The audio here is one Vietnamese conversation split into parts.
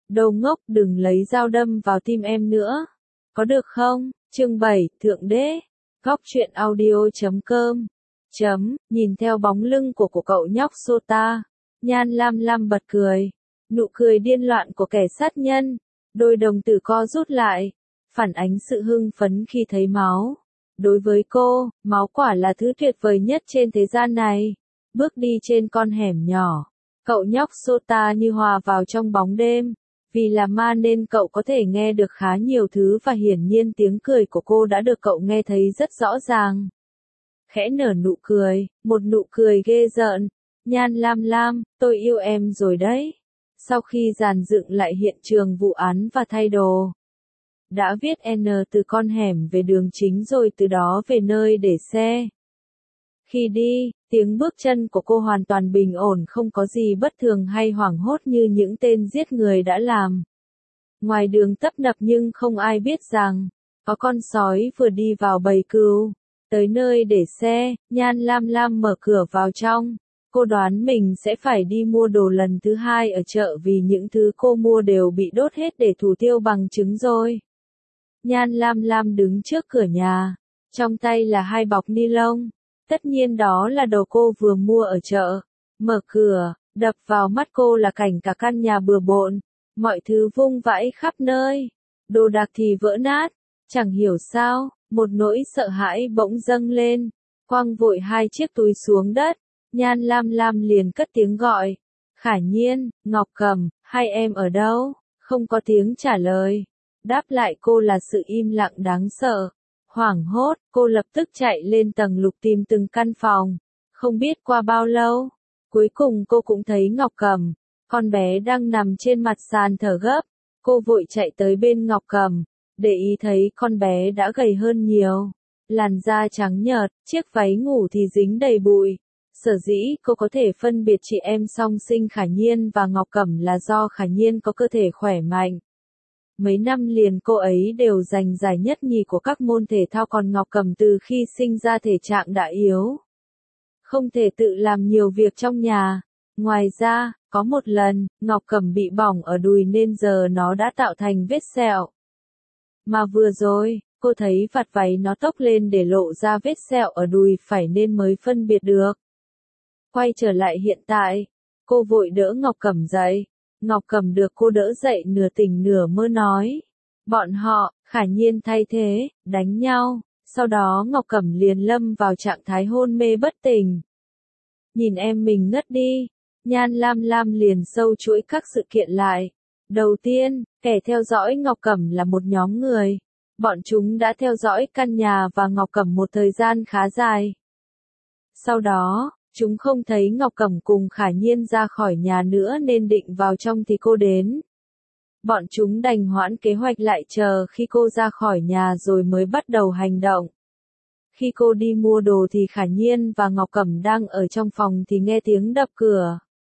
Đồ ngốc, đừng lấy dao đâm vào tim em nữa. Có được không? Chương 7, Thượng Đế. Góc truyện audio.com. Nhìn theo bóng lưng của cậu nhóc Sota, Nhan Lam Lam bật cười. Nụ cười điên loạn của kẻ sát nhân. Đôi đồng tử co rút lại, phản ánh sự hưng phấn khi thấy máu. Đối với cô, máu quả là thứ tuyệt vời nhất trên thế gian này. Bước đi trên con hẻm nhỏ, cậu nhóc Sota như hòa vào trong bóng đêm. Vì là ma nên cậu có thể nghe được khá nhiều thứ và hiển nhiên tiếng cười của cô đã được cậu nghe thấy rất rõ ràng. Khẽ nở nụ cười, một nụ cười ghê rợn. Nhan Lam Lam, tôi yêu em rồi đấy. Sau khi dàn dựng lại hiện trường vụ án và thay đồ, đã viết N từ con hẻm về đường chính rồi từ đó về nơi để xe. Khi đi, tiếng bước chân của cô hoàn toàn bình ổn, không có gì bất thường hay hoảng hốt như những tên giết người đã làm. Ngoài đường tấp nập nhưng không ai biết rằng, có con sói vừa đi vào bầy cừu. Tới nơi để xe, Nhan Lam Lam mở cửa vào trong. Cô đoán mình sẽ phải đi mua đồ lần thứ hai ở chợ vì những thứ cô mua đều bị đốt hết để thủ tiêu bằng chứng rồi. Nhan Lam Lam đứng trước cửa nhà, trong tay là 2 bọc ni lông. Tất nhiên đó là đồ cô vừa mua ở chợ. Mở cửa, đập vào mắt cô là cảnh cả căn nhà bừa bộn, mọi thứ vung vãi khắp nơi, đồ đạc thì vỡ nát. Chẳng hiểu sao, một nỗi sợ hãi bỗng dâng lên, quăng vội 2 chiếc túi xuống đất. Nhan Lam Lam liền cất tiếng gọi. Khả Nhiên, Ngọc Cầm, hai em ở đâu? Không có tiếng trả lời. Đáp lại cô là sự im lặng đáng sợ. Hoảng hốt, cô lập tức chạy lên tầng lục tìm từng căn phòng. Không biết qua bao lâu, cuối cùng cô cũng thấy Ngọc Cầm. Con bé đang nằm trên mặt sàn thở gấp. Cô vội chạy tới bên Ngọc Cầm, để ý thấy con bé đã gầy hơn nhiều. Làn da trắng nhợt, chiếc váy ngủ thì dính đầy bụi. Sở dĩ cô có thể phân biệt chị em song sinh Khả Nhiên và Ngọc Cẩm là do Khả Nhiên có cơ thể khỏe mạnh. Mấy năm liền cô ấy đều giành giải nhất nhì của các môn thể thao, còn Ngọc Cẩm từ khi sinh ra thể trạng đã yếu, không thể tự làm nhiều việc trong nhà. Ngoài ra, có một lần, Ngọc Cẩm bị bỏng ở đùi nên giờ nó đã tạo thành vết sẹo. Mà vừa rồi, cô thấy vạt váy nó tốc lên để lộ ra vết sẹo ở đùi phải nên mới phân biệt được. Quay trở lại hiện tại, cô vội đỡ Ngọc Cẩm dậy. Ngọc Cẩm được cô đỡ dậy nửa tỉnh nửa mơ nói. Bọn họ, Khả Nhiên thay thế, đánh nhau. Sau đó Ngọc Cẩm liền lâm vào trạng thái hôn mê bất tỉnh. Nhìn em mình ngất đi. Nhan Lam Lam liền sâu chuỗi các sự kiện lại. Đầu tiên, kẻ theo dõi Ngọc Cẩm là một nhóm người. Bọn chúng đã theo dõi căn nhà và Ngọc Cẩm một thời gian khá dài. Sau đó, chúng không thấy Ngọc Cẩm cùng Khả Nhiên ra khỏi nhà nữa nên định vào trong thì cô đến. Bọn chúng đành hoãn kế hoạch lại chờ khi cô ra khỏi nhà rồi mới bắt đầu hành động. Khi cô đi mua đồ thì Khả Nhiên và Ngọc Cẩm đang ở trong phòng thì nghe tiếng đập cửa.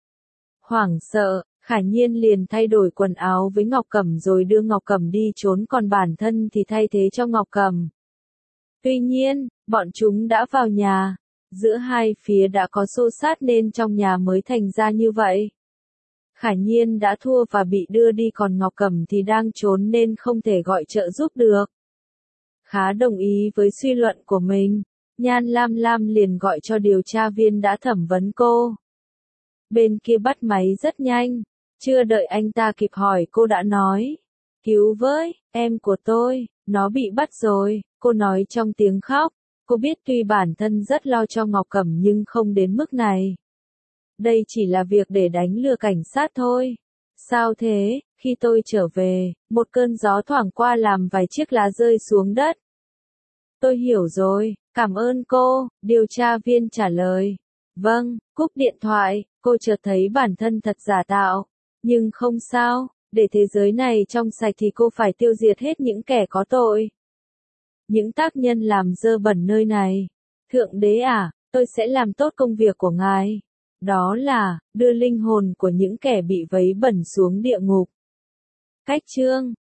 Hoảng sợ, Khả Nhiên liền thay đổi quần áo với Ngọc Cẩm rồi đưa Ngọc Cẩm đi trốn, còn bản thân thì thay thế cho Ngọc Cẩm. Tuy nhiên, bọn chúng đã vào nhà. Giữa hai phía đã có xô xát nên trong nhà mới thành ra như vậy. Khả Nhiên đã thua và bị đưa đi, còn Ngọc Cẩm thì đang trốn nên không thể gọi trợ giúp được. Khá đồng ý với suy luận của mình, Nhan Lam Lam liền gọi cho điều tra viên đã thẩm vấn cô. Bên kia bắt máy rất nhanh, chưa đợi anh ta kịp hỏi cô đã nói. Cứu với, em của tôi, nó bị bắt rồi, cô nói trong tiếng khóc. Cô biết tuy bản thân rất lo cho Ngọc Cẩm nhưng không đến mức này. Đây chỉ là việc để đánh lừa cảnh sát thôi. Sao thế? Khi tôi trở về, một cơn gió thoảng qua làm vài chiếc lá rơi xuống đất. Tôi hiểu rồi, cảm ơn cô, điều tra viên trả lời. Vâng, cúp điện thoại, cô chợt thấy bản thân thật giả tạo. Nhưng không sao, để thế giới này trong sạch thì cô phải tiêu diệt hết những kẻ có tội. Những tác nhân làm dơ bẩn nơi này. Thượng Đế à, tôi sẽ làm tốt công việc của ngài. Đó là, đưa linh hồn của những kẻ bị vấy bẩn xuống địa ngục. Cách chương